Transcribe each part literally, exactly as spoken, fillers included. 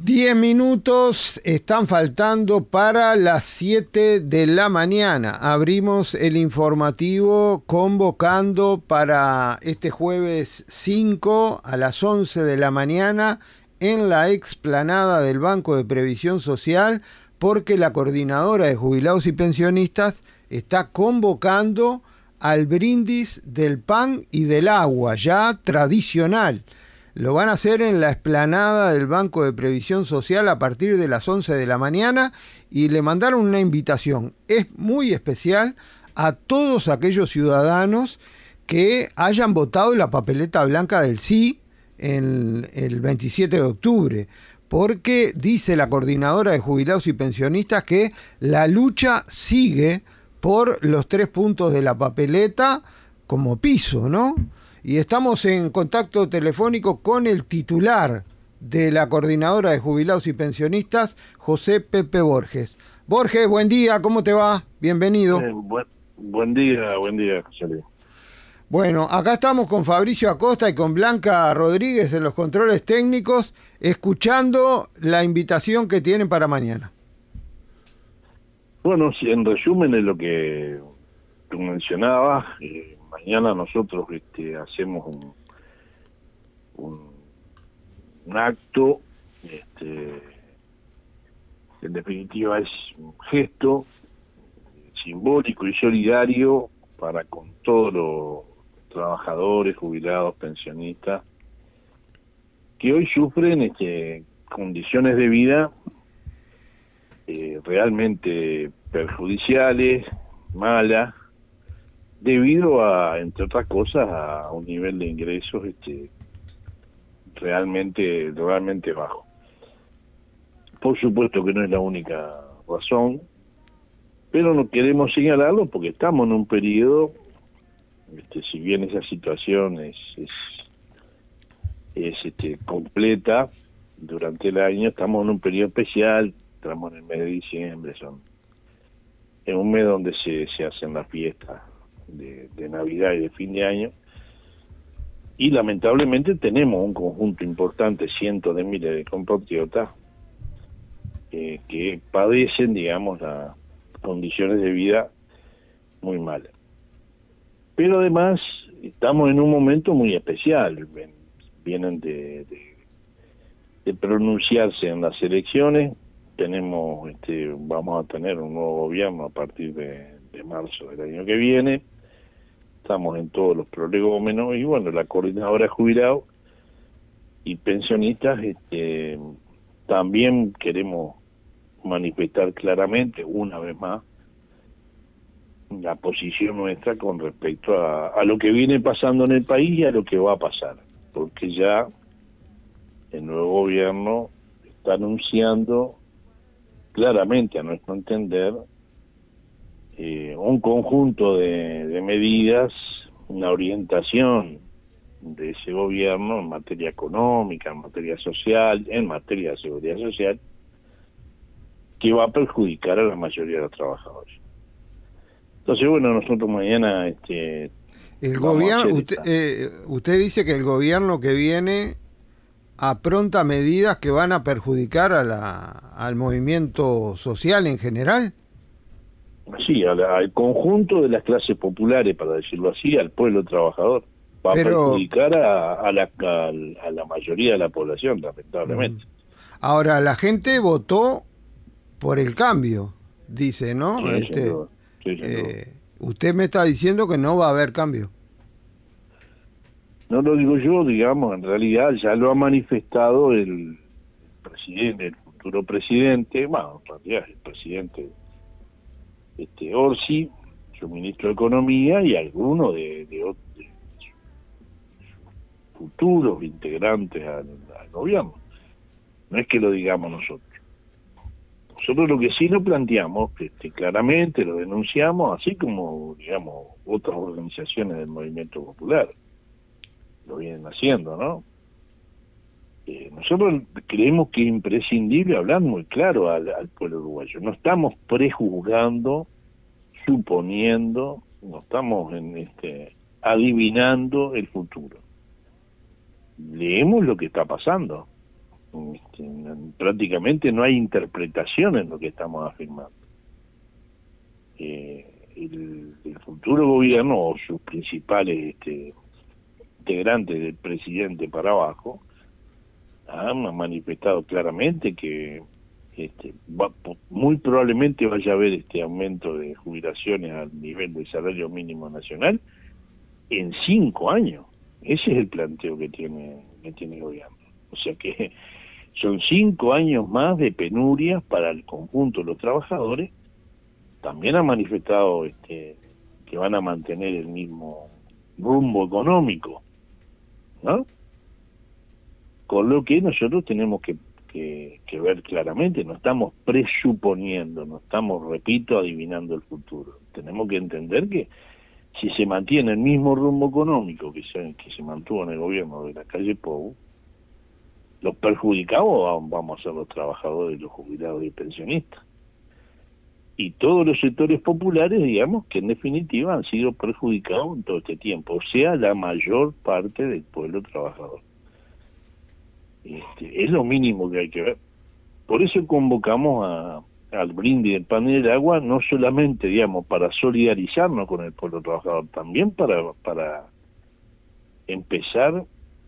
Diez minutos están faltando para las siete de la mañana. Abrimos el informativo convocando para este jueves cinco a las once de la mañana en la explanada del Banco de Previsión Social, porque la Coordinadora de Jubilados y Pensionistas está convocando al brindis del pan y del agua, ya tradicional. Lo van a hacer en la explanada del Banco de Previsión Social a partir de las once de la mañana y le mandaron una invitación. Es muy especial a todos aquellos ciudadanos que hayan votado la papeleta blanca del sí en el veintisiete de octubre, porque dice la Coordinadora de Jubilados y Pensionistas que la lucha sigue por los tres puntos de la papeleta como piso, ¿no? Y estamos en contacto telefónico con el titular de la Coordinadora de Jubilados y Pensionistas, José Pepe Borges. Borges, buen día, ¿cómo te va? Bienvenido. Eh, buen, buen día, buen día, José Luis. Bueno, acá estamos con Fabricio Acosta y con Blanca Rodríguez en los controles técnicos, escuchando la invitación que tienen para mañana. Bueno, si en resumen es lo que tú mencionabas, eh, mañana nosotros este, hacemos un, un, un acto, este, en definitiva es un gesto simbólico y solidario para con todos los trabajadores, jubilados, pensionistas, que hoy sufren este, condiciones de vida eh, realmente perjudiciales, malas, debido a, entre otras cosas, a un nivel de ingresos este realmente realmente bajo. Por supuesto que no es la única razón, pero no queremos señalarlo porque estamos en un periodo, este, si bien esa situación es, es, es este, completa durante el año, estamos en un periodo especial, estamos en el mes de diciembre, son en un mes donde se, se hacen las fiestas De, de Navidad y de fin de año, y lamentablemente tenemos un conjunto importante, cientos de miles de compatriotas eh, que padecen, digamos, las condiciones de vida muy malas. Pero además estamos en un momento muy especial, vienen de, de, de pronunciarse en las elecciones, tenemos, este, vamos a tener un nuevo gobierno a partir de, de marzo del año que viene. Estamos en todos los prolegómenos y bueno, la Coordinadora de Jubilados y Pensionistas este, también queremos manifestar claramente una vez más la posición nuestra con respecto a, a lo que viene pasando en el país y a lo que va a pasar, porque ya el nuevo gobierno está anunciando claramente, a nuestro entender, Eh, un conjunto de, de medidas, una orientación de ese gobierno en materia económica, en materia social, en materia de seguridad social, que va a perjudicar a la mayoría de los trabajadores. Entonces, bueno, nosotros mañana... este el gobierno, usted, eh, usted dice que el gobierno que viene apronta medidas que van a perjudicar a la, al movimiento social en general. Sí, al, al conjunto de las clases populares, para decirlo así, al pueblo trabajador. Va Pero, a perjudicar a, a, la, a, a la mayoría de la población, lamentablemente. Ahora, la gente votó por el cambio, dice, ¿no? Sí, este, sin duda. Sí, sin eh, duda. Usted me está diciendo que no va a haber cambio. No lo digo yo, digamos, en realidad ya lo ha manifestado el presidente, el futuro presidente, bueno, en realidad el presidente este Orsi, su ministro de Economía, y algunos de, de, de futuros integrantes al, al gobierno. No es que lo digamos nosotros. Nosotros lo que sí lo planteamos, este, claramente lo denunciamos, así como, digamos, otras organizaciones del movimiento popular lo vienen haciendo, ¿no? Eh, nosotros creemos que es imprescindible hablar muy claro al, al pueblo uruguayo. No estamos prejuzgando, suponiendo, no estamos en este adivinando el futuro. Leemos lo que está pasando. Este, prácticamente no hay interpretación en lo que estamos afirmando. Eh, el, el futuro gobierno o sus principales este, integrantes del presidente para abajo han manifestado claramente que este, va, muy probablemente vaya a haber este aumento de jubilaciones al nivel del salario mínimo nacional en cinco años. Ese es el planteo que tiene que tiene el gobierno. O sea que son cinco años más de penurias para el conjunto de los trabajadores. También han manifestado este, que van a mantener el mismo rumbo económico, ¿no? Con lo que nosotros tenemos que, que, que ver claramente, no estamos presuponiendo, no estamos, repito, adivinando el futuro. Tenemos que entender que si se mantiene el mismo rumbo económico que se, que se mantuvo en el gobierno de la calle Pou, los perjudicados vamos a ser los trabajadores, los jubilados y pensionistas. Y todos los sectores populares, digamos, que en definitiva han sido perjudicados en todo este tiempo, o sea, la mayor parte del pueblo trabajador. Este, es lo mínimo que hay que ver. Por eso convocamos a, al brindis del pan y del agua, no solamente, digamos, para solidarizarnos con el pueblo trabajador, también para, para empezar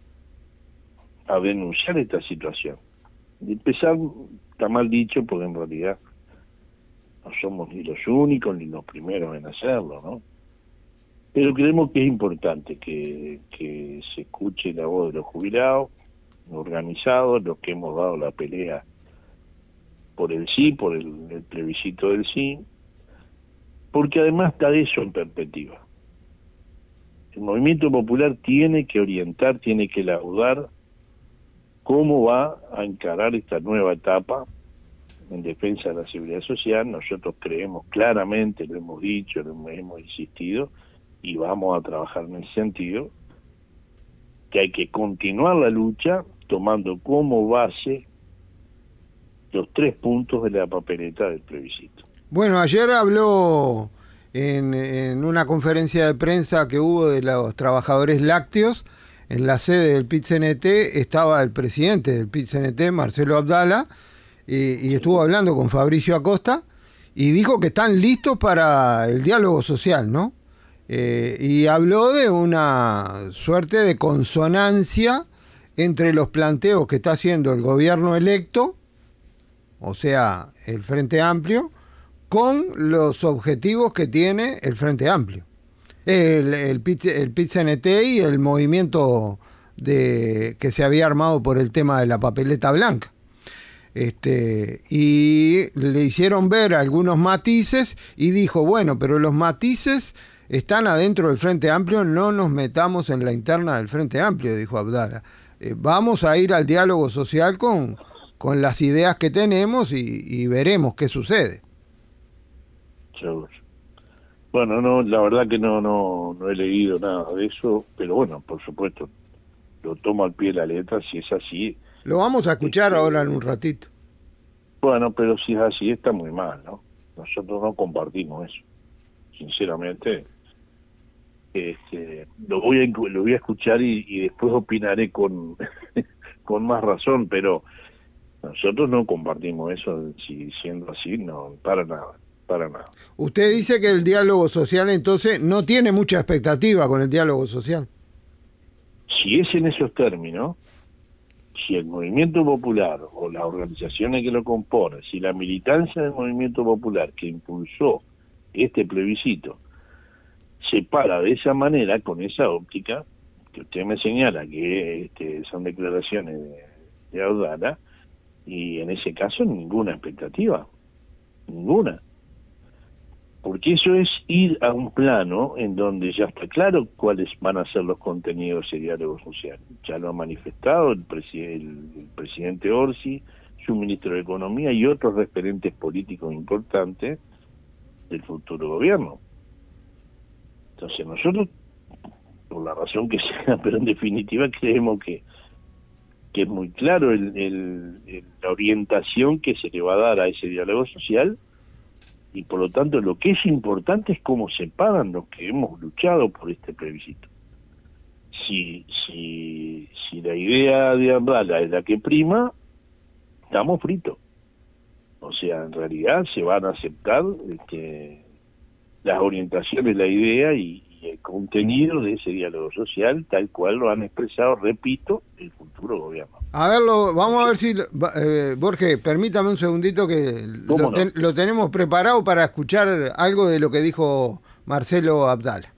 a denunciar esta situación. Y empezar, está mal dicho, porque en realidad no somos ni los únicos ni los primeros en hacerlo, ¿no? Pero creemos que es importante que, que se escuche la voz de los jubilados, organizados, los que hemos dado la pelea por el sí, por el, el plebiscito del sí, porque además está eso en perspectiva. El movimiento popular tiene que orientar, tiene que laudar cómo va a encarar esta nueva etapa en defensa de la seguridad social. Nosotros creemos claramente, lo hemos dicho, lo hemos, hemos insistido, y vamos a trabajar en ese sentido, que hay que continuar la lucha tomando como base los tres puntos de la papeleta del plebiscito. Bueno, ayer habló en, en una conferencia de prensa que hubo de los trabajadores lácteos, en la sede del P I T C N T estaba el presidente del P I T C N T, Marcelo Abdala, y, y estuvo hablando con Fabricio Acosta, y dijo que están listos para el diálogo social, ¿no? Eh, y habló de una suerte de consonancia entre los planteos que está haciendo el gobierno electo, o sea, el Frente Amplio, con los objetivos que tiene el Frente Amplio. El, el, P I T C N T y el movimiento de, que se había armado por el tema de la papeleta blanca. Este, y le hicieron ver algunos matices y dijo, bueno, pero los matices están adentro del Frente Amplio, no nos metamos en la interna del Frente Amplio, dijo Abdala. Eh, vamos a ir al diálogo social con, con las ideas que tenemos y, y veremos qué sucede. Seguro. Bueno, no, la verdad que no, no, no he leído nada de eso, pero bueno, por supuesto, lo tomo al pie de la letra, si es así. Lo vamos a escuchar este, ahora en un ratito. Bueno, pero si es así, está muy mal, ¿no? Nosotros no compartimos eso, sinceramente. Este, lo voy a lo voy a escuchar y, y después opinaré con con más razón, pero nosotros no compartimos eso, si siendo así, no, para nada. Para nada. Usted dice que el diálogo social entonces no tiene mucha expectativa con el diálogo social. Si es en esos términos, si el movimiento popular o las organizaciones que lo componen, si la militancia del movimiento popular que impulsó este plebiscito se para de esa manera, con esa óptica, que usted me señala que este, son declaraciones de, de Abdala, y en ese caso ninguna expectativa, ninguna. Porque eso es ir a un plano en donde ya está claro cuáles van a ser los contenidos de ese diálogo social. Ya lo ha manifestado el, presi el, el presidente Orsi, su ministro de Economía y otros referentes políticos importantes del futuro gobierno. Entonces nosotros, por la razón que sea, pero en definitiva creemos que, que es muy claro el, el, el, la orientación que se le va a dar a ese diálogo social. Y por lo tanto lo que es importante es cómo se pagan los que hemos luchado por este plebiscito. Si, si, si la idea de Abdala es la que prima, estamos fritos. O sea, en realidad se van a aceptar este, las orientaciones, la idea y, y el contenido de ese diálogo social, tal cual lo han expresado, repito, el futuro gobierno. A verlo, vamos a ver si... Eh, Borges, permítame un segundito que lo, no? ten, lo tenemos preparado para escuchar algo de lo que dijo Marcelo Abdala.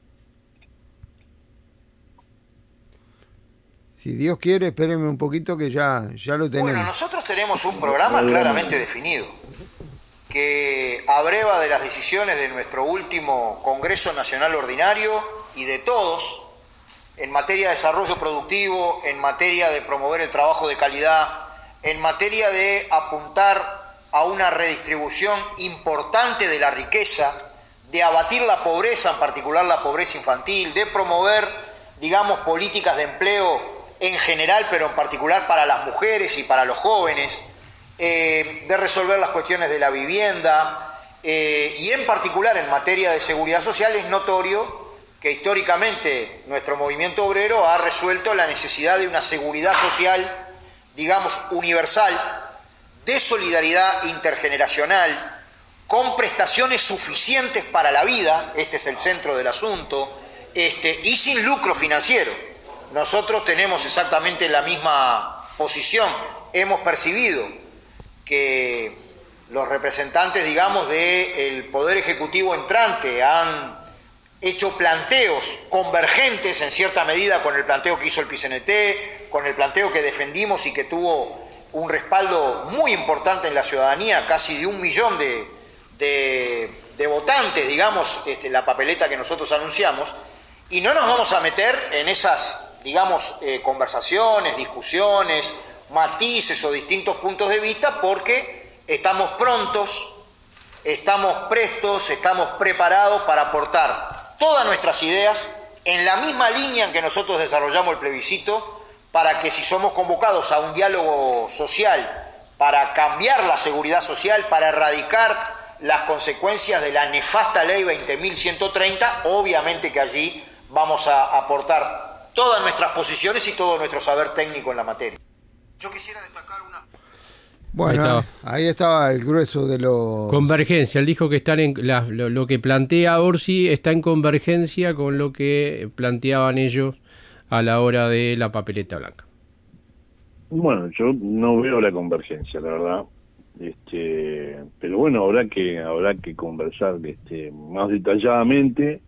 Si Dios quiere, espérenme un poquito que ya, ya lo tenemos. Bueno, nosotros tenemos un programa claramente definido, que abreva de las decisiones de nuestro último Congreso Nacional Ordinario y de todos, en materia de desarrollo productivo, en materia de promover el trabajo de calidad, en materia de apuntar a una redistribución importante de la riqueza, de abatir la pobreza, en particular la pobreza infantil, de promover, digamos, políticas de empleo en general, pero en particular para las mujeres y para los jóvenes, eh, de resolver las cuestiones de la vivienda, eh, y en particular en materia de seguridad social es notorio que históricamente nuestro movimiento obrero ha resuelto la necesidad de una seguridad social, digamos, universal, de solidaridad intergeneracional, con prestaciones suficientes para la vida, este es el centro del asunto, este, y sin lucro financiero. Nosotros tenemos exactamente la misma posición. Hemos percibido que los representantes, digamos, del Poder Ejecutivo entrante han hecho planteos convergentes en cierta medida con el planteo que hizo el P C N T, con el planteo que defendimos y que tuvo un respaldo muy importante en la ciudadanía, casi de un millón de, de, de votantes, digamos, este, la papeleta que nosotros anunciamos, y no nos vamos a meter en esas digamos, eh, conversaciones, discusiones, matices o distintos puntos de vista, porque estamos prontos, estamos prestos, estamos preparados para aportar todas nuestras ideas en la misma línea en que nosotros desarrollamos el plebiscito, para que si somos convocados a un diálogo social para cambiar la seguridad social, para erradicar las consecuencias de la nefasta ley veinte mil ciento treinta, obviamente que allí vamos a aportar todas nuestras posiciones y todo nuestro saber técnico en la materia. Yo quisiera destacar una... Bueno, ahí, ahí estaba el grueso de los... Convergencia, él dijo que están en la, lo, lo que plantea Orsi está en convergencia con lo que planteaban ellos a la hora de la papeleta blanca. Bueno, yo no veo la convergencia, la verdad. Este, pero bueno, habrá que habrá que conversar este, más detalladamente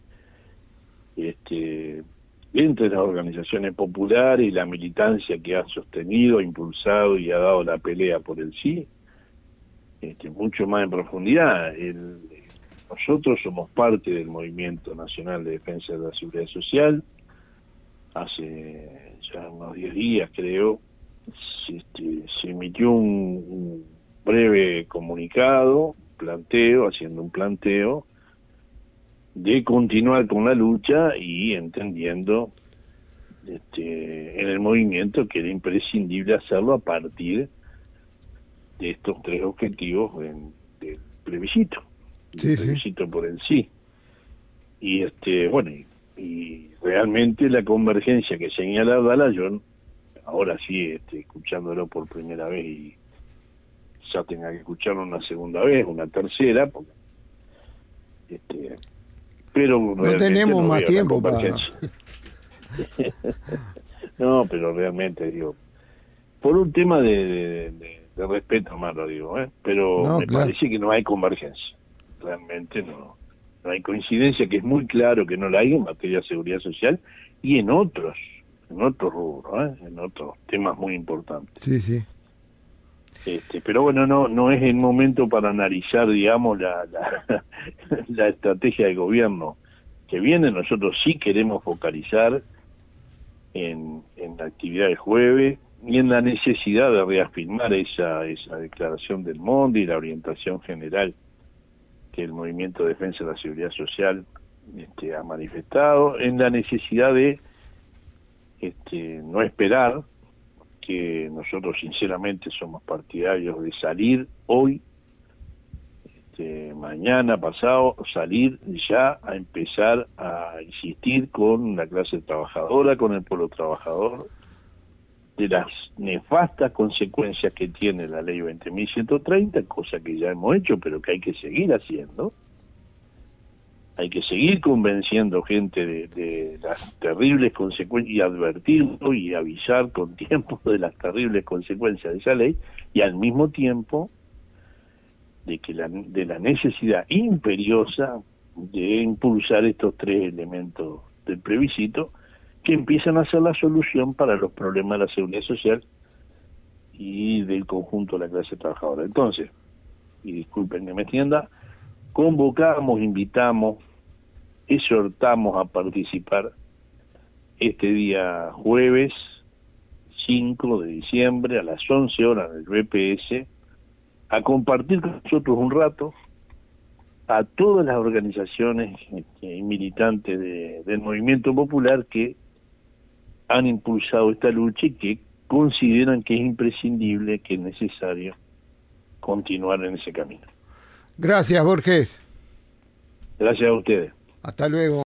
este entre las organizaciones populares y la militancia que ha sostenido, impulsado y ha dado la pelea por el sí, este, mucho más en profundidad. El, nosotros somos parte del Movimiento Nacional de Defensa de la Seguridad Social. Hace ya unos diez días, creo, se, este, se emitió un, un breve comunicado, planteo, haciendo un planteo, de continuar con la lucha y entendiendo este, en el movimiento que era imprescindible hacerlo a partir de estos tres objetivos en, del plebiscito, sí, del sí. plebiscito por el sí. Y este bueno, y, y realmente la convergencia que señala Abdala, yo ahora sí, este, escuchándolo por primera vez y ya tenga que escucharlo una segunda vez, una tercera, porque este pero no tenemos no más tiempo para... No, pero realmente digo, por un tema de, de, de, de respeto más lo digo, ¿eh? Pero no, me claro. parece que no hay convergencia, realmente no, no hay coincidencia, que es muy claro que no la hay en materia de seguridad social y en otros, en otros rubros, ¿eh? En otros temas muy importantes. Sí, sí. Este, pero bueno, no no es el momento para analizar, digamos, la, la, la estrategia de gobierno que viene. Nosotros sí queremos focalizar en, en la actividad del jueves y en la necesidad de reafirmar esa, esa declaración del MONDE y la orientación general que el Movimiento de Defensa de la Seguridad Social este, ha manifestado, en la necesidad de este, no esperar, que nosotros sinceramente somos partidarios de salir hoy, este, mañana, pasado, salir ya a empezar a insistir con la clase trabajadora, con el pueblo trabajador, de las nefastas consecuencias que tiene la ley veinte mil ciento treinta, cosa que ya hemos hecho, pero que hay que seguir haciendo. Hay que seguir convenciendo gente de, de las terribles consecuencias y advertirlo y avisar con tiempo de las terribles consecuencias de esa ley, y al mismo tiempo de que la, de la necesidad imperiosa de impulsar estos tres elementos del plebiscito que empiezan a ser la solución para los problemas de la seguridad social y del conjunto de la clase trabajadora. Entonces, y disculpen que me extienda, convocamos, invitamos, exhortamos a participar este día jueves cinco de diciembre a las once horas del B P S, a compartir con nosotros un rato, a todas las organizaciones y militantes de, del movimiento popular que han impulsado esta lucha y que consideran que es imprescindible, que es necesario continuar en ese camino. Gracias, Borges. Gracias a ustedes. Hasta luego.